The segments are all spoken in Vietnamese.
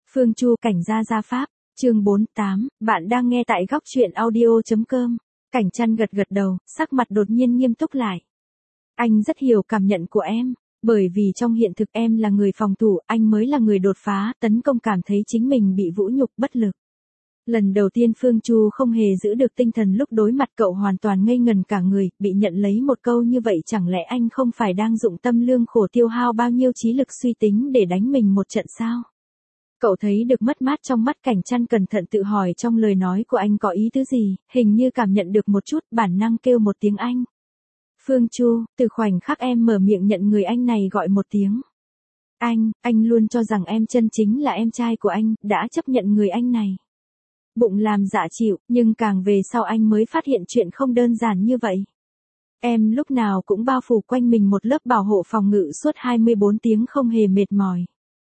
Phương Chu cảnh gia pháp, chương 48, bạn đang nghe tại góc truyện audio.com. Cảnh Trăn gật gật đầu, sắc mặt đột nhiên nghiêm túc lại. Anh rất hiểu cảm nhận của em, bởi vì trong hiện thực em là người phòng thủ, anh mới là người đột phá, tấn công cảm thấy chính mình bị vũ nhục bất lực. Lần đầu tiên Phương Chu không hề giữ được tinh thần lúc đối mặt cậu hoàn toàn ngây ngần cả người, bị nhận lấy một câu như vậy chẳng lẽ anh không phải đang dụng tâm lương khổ tiêu hao bao nhiêu trí lực suy tính để đánh mình một trận sao? Cậu thấy được mất mát trong mắt Cảnh Trăn cẩn thận tự hỏi trong lời nói của anh có ý tứ gì, hình như cảm nhận được một chút, bản năng kêu một tiếng anh. Phương Chu, từ khoảnh khắc em mở miệng nhận người anh này gọi một tiếng. Anh luôn cho rằng em chân chính là em trai của anh, đã chấp nhận người anh này. Bụng làm dạ chịu, nhưng càng về sau anh mới phát hiện chuyện không đơn giản như vậy. Em lúc nào cũng bao phủ quanh mình một lớp bảo hộ phòng ngự suốt 24 tiếng không hề mệt mỏi.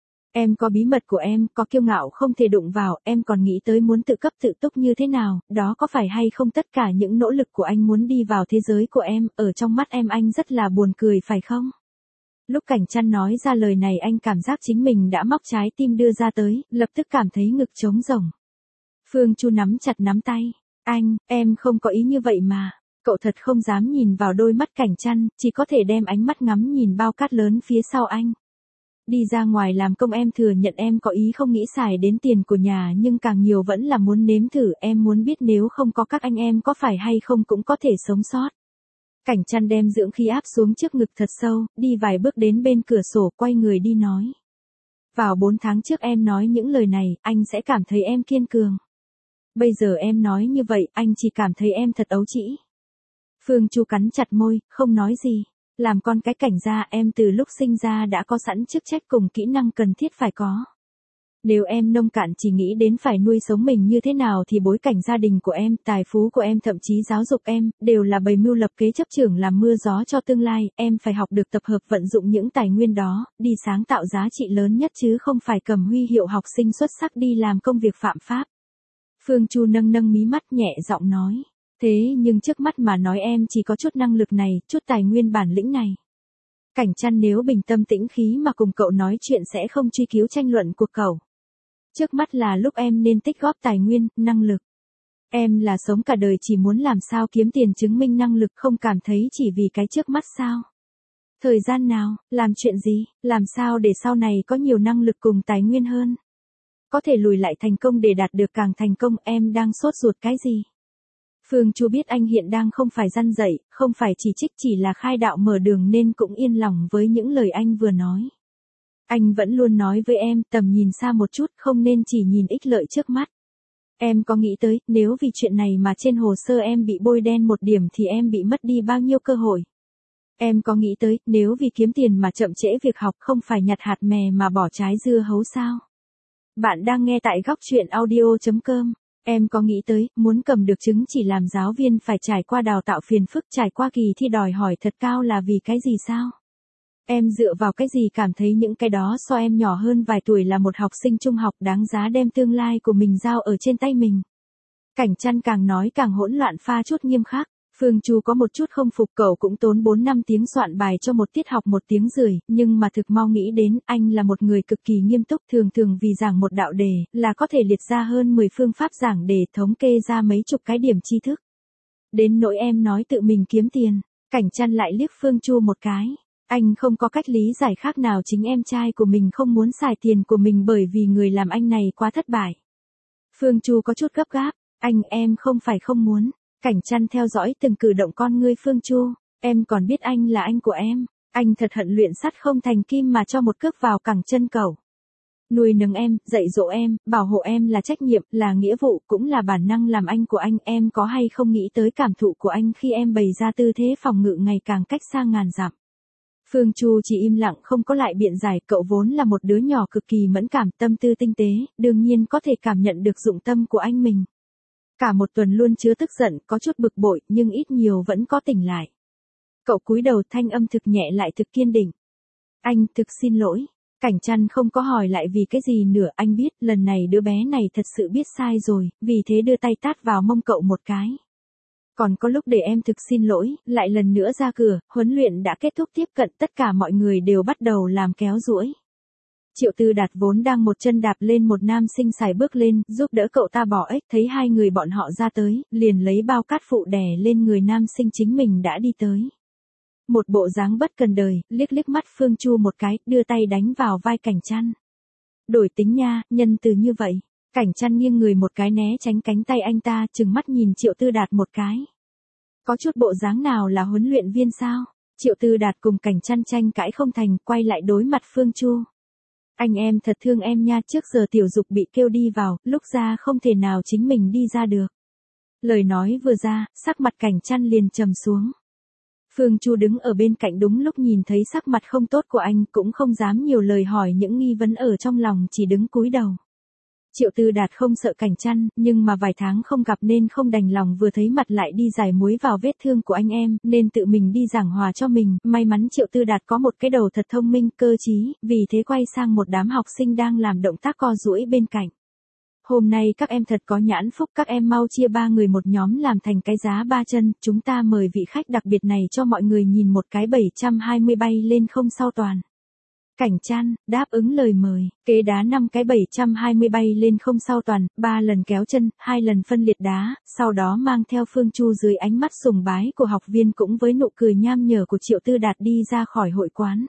Em có bí mật của em, có kiêu ngạo không thể đụng vào, em còn nghĩ tới muốn tự cấp tự túc như thế nào, đó có phải hay không tất cả những nỗ lực của anh muốn đi vào thế giới của em, ở trong mắt em anh rất là buồn cười phải không? Lúc Cảnh Trăn nói ra lời này anh cảm giác chính mình đã móc trái tim đưa ra tới, lập tức cảm thấy ngực trống rỗng. Phương Chu nắm chặt nắm tay, em không có ý như vậy mà. Cậu thật không dám nhìn vào đôi mắt Cảnh Trăn, chỉ có thể đem ánh mắt ngắm nhìn bao cát lớn phía sau anh. Đi ra ngoài làm công em thừa nhận em có ý không nghĩ xài đến tiền của nhà nhưng càng nhiều vẫn là muốn nếm thử, em muốn biết nếu không có các anh em có phải hay không cũng có thể sống sót. Cảnh Trăn đem dưỡng khí áp xuống trước ngực thật sâu, đi vài bước đến bên cửa sổ quay người đi nói. Vào 4 tháng trước em nói những lời này, anh sẽ cảm thấy em kiên cường. Bây giờ em nói như vậy, anh chỉ cảm thấy em thật ấu trĩ. Phương Chu cắn chặt môi, không nói gì. Làm con cái Cảnh gia em từ lúc sinh ra đã có sẵn chức trách cùng kỹ năng cần thiết phải có. Nếu em nông cạn chỉ nghĩ đến phải nuôi sống mình như thế nào thì bối cảnh gia đình của em, tài phú của em thậm chí giáo dục em, đều là bày mưu lập kế chấp chưởng làm mưa gió cho tương lai, em phải học được tập hợp vận dụng những tài nguyên đó, đi sáng tạo giá trị lớn nhất chứ không phải cầm huy hiệu học sinh xuất sắc đi làm công việc phạm pháp. Phương Chu nâng mí mắt nhẹ giọng nói. Thế nhưng trước mắt mà nói em chỉ có chút năng lực này, chút tài nguyên bản lĩnh này. Cảnh Trăn nếu bình tâm tĩnh khí mà cùng cậu nói chuyện sẽ không truy cứu tranh luận của cậu. Trước mắt là lúc em nên tích góp tài nguyên, năng lực. Em là sống cả đời chỉ muốn làm sao kiếm tiền chứng minh năng lực không cảm thấy chỉ vì cái trước mắt sao. Thời gian nào, làm chuyện gì, làm sao để sau này có nhiều năng lực cùng tài nguyên hơn. Có thể lùi lại thành công để đạt được càng thành công, em đang sốt ruột cái gì? Phương Chu biết anh hiện đang không phải răn dạy, không phải chỉ trích chỉ là khai đạo mở đường nên cũng yên lòng với những lời anh vừa nói. Anh vẫn luôn nói với em tầm nhìn xa một chút không nên chỉ nhìn ích lợi trước mắt. Em có nghĩ tới nếu vì chuyện này mà trên hồ sơ em bị bôi đen một điểm thì em bị mất đi bao nhiêu cơ hội. Em có nghĩ tới nếu vì kiếm tiền mà chậm trễ việc học không phải nhặt hạt mè mà bỏ trái dưa hấu sao? Bạn đang nghe tại góc truyện audio.com. Em có nghĩ tới, muốn cầm được chứng chỉ làm giáo viên phải trải qua đào tạo phiền phức, trải qua kỳ thi đòi hỏi thật cao là vì cái gì sao? Em dựa vào cái gì cảm thấy những cái đó so em nhỏ hơn vài tuổi là một học sinh trung học đáng giá đem tương lai của mình giao ở trên tay mình? Cảnh Trăn càng nói càng hỗn loạn pha chút nghiêm khắc. Phương Chu có một chút không phục cậu cũng tốn 4-5 tiếng soạn bài cho một tiết học 1 tiếng rưỡi, nhưng mà thực mau nghĩ đến anh là một người cực kỳ nghiêm túc thường vì giảng một đạo đề là có thể liệt ra hơn 10 phương pháp giảng để thống kê ra mấy chục cái điểm tri thức. Đến nỗi em nói tự mình kiếm tiền, Cảnh Trăn lại liếc Phương Chu một cái. Anh không có cách lý giải khác nào chính em trai của mình không muốn xài tiền của mình bởi vì người làm anh này quá thất bại. Phương Chu có chút gấp gáp, em không phải không muốn. Cảnh Trăn theo dõi từng cử động con ngươi Phương Chu, em còn biết anh là anh của em, anh thật hận luyện sắt không thành kim mà cho một cước vào cẳng chân cẩu. Nuôi nấng em, dạy dỗ em, bảo hộ em là trách nhiệm, là nghĩa vụ, cũng là bản năng làm anh của anh, em có hay không nghĩ tới cảm thụ của anh khi em bày ra tư thế phòng ngự ngày càng cách xa ngàn dặm. Phương Chu chỉ im lặng không có lại biện giải, cậu vốn là một đứa nhỏ cực kỳ mẫn cảm, tâm tư tinh tế, đương nhiên có thể cảm nhận được dụng tâm của anh mình. Cả một tuần luôn chứa tức giận, có chút bực bội, nhưng ít nhiều vẫn có tỉnh lại. Cậu cúi đầu thanh âm thực nhẹ lại thực kiên định. Anh thực xin lỗi. Cảnh Trăn không có hỏi lại vì cái gì nữa, anh biết lần này đứa bé này thật sự biết sai rồi, vì thế đưa tay tát vào mông cậu một cái. Còn có lúc để em thực xin lỗi, lại lần nữa ra cửa, huấn luyện đã kết thúc tiếp cận tất cả mọi người đều bắt đầu làm kéo duỗi. Triệu Tư Đạt vốn đang một chân đạp lên một nam sinh xài bước lên, giúp đỡ cậu ta bỏ ếch, thấy hai người bọn họ ra tới, liền lấy bao cát phụ đè lên người nam sinh chính mình đã đi tới. Một bộ dáng bất cần đời, liếc liếc mắt Phương Chu một cái, đưa tay đánh vào vai Cảnh Trăn. Đổi tính nha, nhân từ như vậy. Cảnh Trăn nghiêng người một cái né tránh cánh tay anh ta, trừng mắt nhìn Triệu Tư Đạt một cái. Có chút bộ dáng nào là huấn luyện viên sao? Triệu Tư Đạt cùng Cảnh Trăn tranh cãi không thành, quay lại đối mặt Phương Chu. Anh em thật thương em nha, trước giờ Tiểu Dục bị kêu đi vào, lúc ra không thể nào chính mình đi ra được. Lời nói vừa ra, sắc mặt Cảnh Trăn liền trầm xuống. Phương Chu đứng ở bên cạnh đúng lúc nhìn thấy sắc mặt không tốt của anh, cũng không dám nhiều lời hỏi những nghi vấn ở trong lòng, chỉ đứng cúi đầu. Triệu Tư Đạt không sợ Cảnh Trăn, nhưng mà vài tháng không gặp nên không đành lòng vừa thấy mặt lại đi giải muối vào vết thương của anh em, nên tự mình đi giảng hòa cho mình. May mắn Triệu Tư Đạt có một cái đầu thật thông minh, cơ trí, vì thế quay sang một đám học sinh đang làm động tác co duỗi bên cạnh. Hôm nay các em thật có nhãn phúc, các em mau chia 3 người một nhóm làm thành cái giá 3 chân, chúng ta mời vị khách đặc biệt này cho mọi người nhìn một cái 720 bay lên không sau toàn. Cảnh Trăn đáp ứng lời mời, kế đá 5 cái 720 bay lên không sau toàn, 3 lần kéo chân, 2 lần phân liệt đá, sau đó mang theo Phương Chu dưới ánh mắt sùng bái của học viên cũng với nụ cười nham nhở của Triệu Tư Đạt đi ra khỏi hội quán.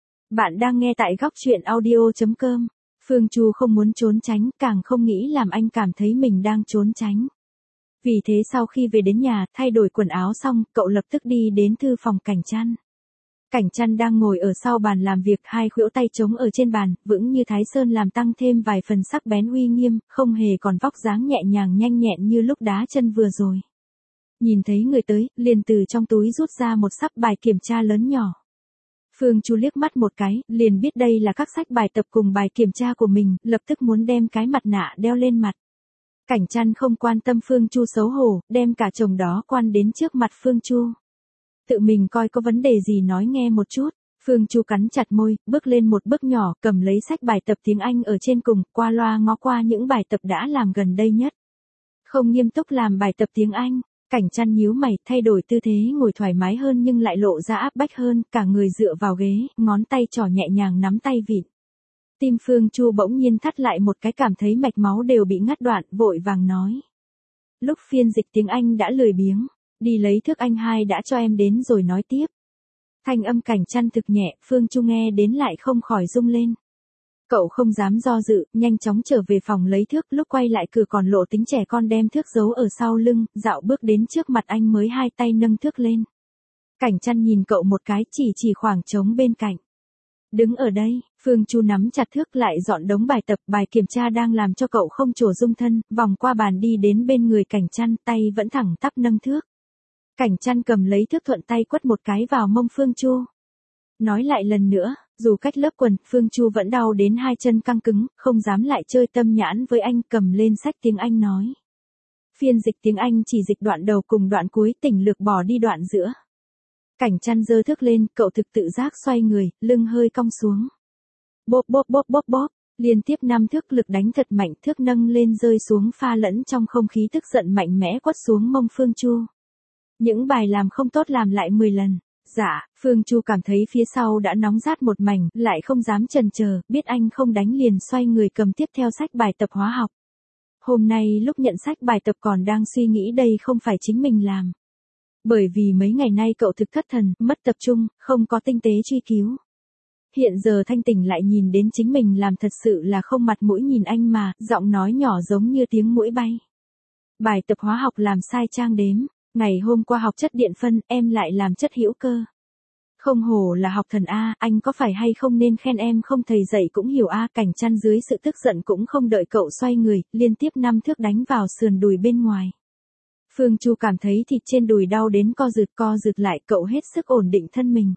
Bạn đang nghe tại góc truyện audio.com. Phương Chu không muốn trốn tránh, càng không nghĩ làm anh cảm thấy mình đang trốn tránh. Vì thế sau khi về đến nhà, thay đổi quần áo xong, cậu lập tức đi đến thư phòng Cảnh Trăn. Cảnh Trăn đang ngồi ở sau bàn làm việc, hai khuỷu tay trống ở trên bàn, vững như Thái Sơn làm tăng thêm vài phần sắc bén uy nghiêm, không hề còn vóc dáng nhẹ nhàng nhanh nhẹn như lúc đá chân vừa rồi. Nhìn thấy người tới, liền từ trong túi rút ra một sắp bài kiểm tra lớn nhỏ. Phương Chu liếc mắt một cái, liền biết đây là các sách bài tập cùng bài kiểm tra của mình, lập tức muốn đem cái mặt nạ đeo lên mặt. Cảnh Trăn không quan tâm Phương Chu xấu hổ, đem cả chồng đó quan đến trước mặt Phương Chu. Tự mình coi có vấn đề gì nói nghe một chút. Phương Chu cắn chặt môi, bước lên một bước nhỏ, cầm lấy sách bài tập tiếng Anh ở trên cùng, qua loa ngó qua những bài tập đã làm gần đây nhất. Không nghiêm túc làm bài tập tiếng Anh. Cảnh Trăn nhíu mày, thay đổi tư thế ngồi thoải mái hơn nhưng lại lộ ra áp bách hơn, cả người dựa vào ghế, ngón tay trỏ nhẹ nhàng nắm tay vịn. Tim Phương Chu bỗng nhiên thắt lại một cái, cảm thấy mạch máu đều bị ngắt đoạn, vội vàng nói. Lúc phiên dịch tiếng Anh đã lười biếng, đi lấy thước anh hai đã cho em đến rồi nói tiếp. Thanh âm Cảnh Trăn thực nhẹ, Phương Chu nghe đến lại không khỏi rung lên. Cậu không dám do dự, nhanh chóng trở về phòng lấy thước, lúc quay lại cửa còn lộ tính trẻ con đem thước giấu ở sau lưng, dạo bước đến trước mặt anh mới hai tay nâng thước lên. Cảnh Trăn nhìn cậu một cái, chỉ khoảng trống bên cạnh. Đứng ở đây, Phương Chu nắm chặt thước lại dọn đống bài tập, bài kiểm tra đang làm cho cậu không trổ dung thân, vòng qua bàn đi đến bên người Cảnh Trăn, tay vẫn thẳng tắp nâng thước. Cảnh Trăn cầm lấy thước thuận tay quất một cái vào mông Phương Chu. Nói lại lần nữa, dù cách lớp quần, Phương Chu vẫn đau đến hai chân căng cứng, không dám lại chơi tâm nhãn với anh, cầm lên sách tiếng Anh nói. Phiên dịch tiếng Anh chỉ dịch đoạn đầu cùng đoạn cuối, tỉnh lược bỏ đi đoạn giữa. Cảnh Trăn giơ thước lên, cậu thực tự giác xoay người, lưng hơi cong xuống. Bóp bóp bóp bóp bóp, liên tiếp 5 thước lực đánh thật mạnh, thước nâng lên rơi xuống pha lẫn trong không khí tức giận mạnh mẽ quất xuống mông Phương Chu. Những bài làm không tốt làm lại 10 lần. Dạ, Phương Chu cảm thấy phía sau đã nóng rát một mảnh, lại không dám chần chờ, biết anh không đánh liền xoay người cầm tiếp theo sách bài tập hóa học. Hôm nay lúc nhận sách bài tập còn đang suy nghĩ đây không phải chính mình làm. Bởi vì mấy ngày nay cậu thực thất thần, mất tập trung, không có tinh tế truy cứu. Hiện giờ thanh tỉnh lại nhìn đến chính mình làm thật sự là không mặt mũi nhìn anh mà, giọng nói nhỏ giống như tiếng muỗi bay. Bài tập hóa học làm sai trang đếm. Ngày hôm qua học chất điện phân, em lại làm chất hữu cơ. Không hổ là học thần A, anh có phải hay không nên khen em không, thầy dạy cũng hiểu A. Cảnh Trăn dưới sự tức giận cũng không đợi cậu xoay người, liên tiếp 5 thước đánh vào sườn đùi bên ngoài. Phương Chu cảm thấy thịt trên đùi đau đến co rụt lại, cậu hết sức ổn định thân mình.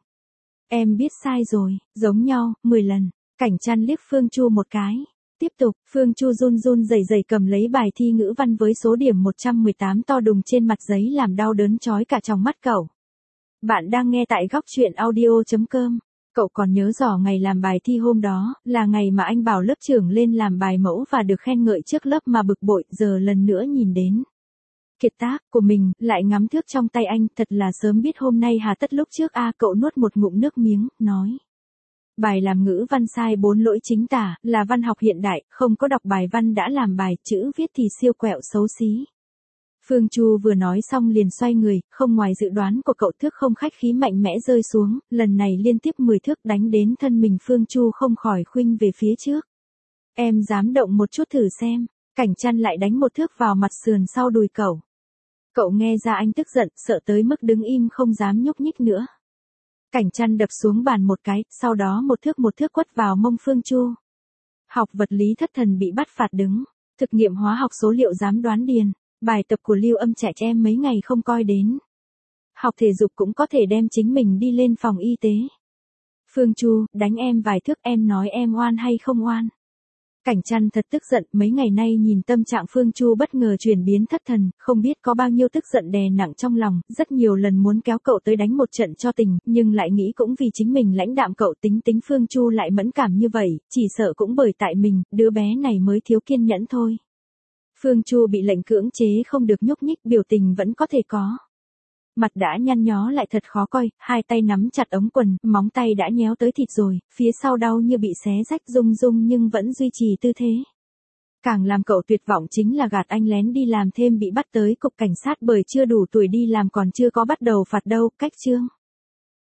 Em biết sai rồi, giống nhau, 10 lần. Cảnh Trăn liếc Phương Chu một cái. Tiếp tục, Phương Chu run rẩy cầm lấy bài thi ngữ văn với số điểm 118 to đùng trên mặt giấy làm đau đớn chói cả trong mắt cậu. Bạn đang nghe tại góc truyện audio.com. Cậu còn nhớ rõ ngày làm bài thi hôm đó, là ngày mà anh bảo lớp trưởng lên làm bài mẫu và được khen ngợi trước lớp mà bực bội, giờ lần nữa nhìn đến kiệt tác của mình, lại ngắm thước trong tay anh, thật là sớm biết hôm nay hà tất lúc trước A. Cậu nuốt một ngụm nước miếng, nói. Bài làm ngữ văn sai 4 lỗi chính tả, là văn học hiện đại, không có đọc bài văn đã làm bài, chữ viết thì siêu quẹo xấu xí. Phương Chu vừa nói xong liền xoay người, không ngoài dự đoán của cậu, thước không khách khí mạnh mẽ rơi xuống, lần này liên tiếp 10 thước đánh đến thân mình Phương Chu không khỏi khuynh về phía trước. Em dám động một chút thử xem, Cảnh Trăn lại đánh một thước vào mặt sườn sau đùi cậu. Cậu nghe ra anh tức giận, sợ tới mức đứng im không dám nhúc nhích nữa. Cảnh Trăn đập xuống bàn một cái, sau đó một thước quất vào mông Phương Chu. Học vật lý thất thần bị bắt phạt đứng, thực nghiệm hóa học số liệu dám đoán điền, bài tập của Lưu Âm trẻ em mấy ngày không coi đến. Học thể dục cũng có thể đem chính mình đi lên phòng y tế. Phương Chu, đánh em vài thước, em nói em oan hay không oan? Cảnh Trăn thật tức giận, mấy ngày nay nhìn tâm trạng Phương Chu bất ngờ chuyển biến thất thần, không biết có bao nhiêu tức giận đè nặng trong lòng, rất nhiều lần muốn kéo cậu tới đánh một trận cho tình, nhưng lại nghĩ cũng vì chính mình lãnh đạm cậu, tính Phương Chu lại mẫn cảm như vậy, chỉ sợ cũng bởi tại mình, đứa bé này mới thiếu kiên nhẫn thôi. Phương Chu bị lệnh cưỡng chế không được nhúc nhích, biểu tình vẫn có thể có. Mặt đã nhăn nhó lại thật khó coi, hai tay nắm chặt ống quần, móng tay đã nhéo tới thịt rồi, phía sau đau như bị xé rách, rung rung nhưng vẫn duy trì tư thế. Càng làm cậu tuyệt vọng chính là gạt anh lén đi làm thêm bị bắt tới cục cảnh sát bởi chưa đủ tuổi đi làm, còn chưa có bắt đầu phạt đâu, cách chương.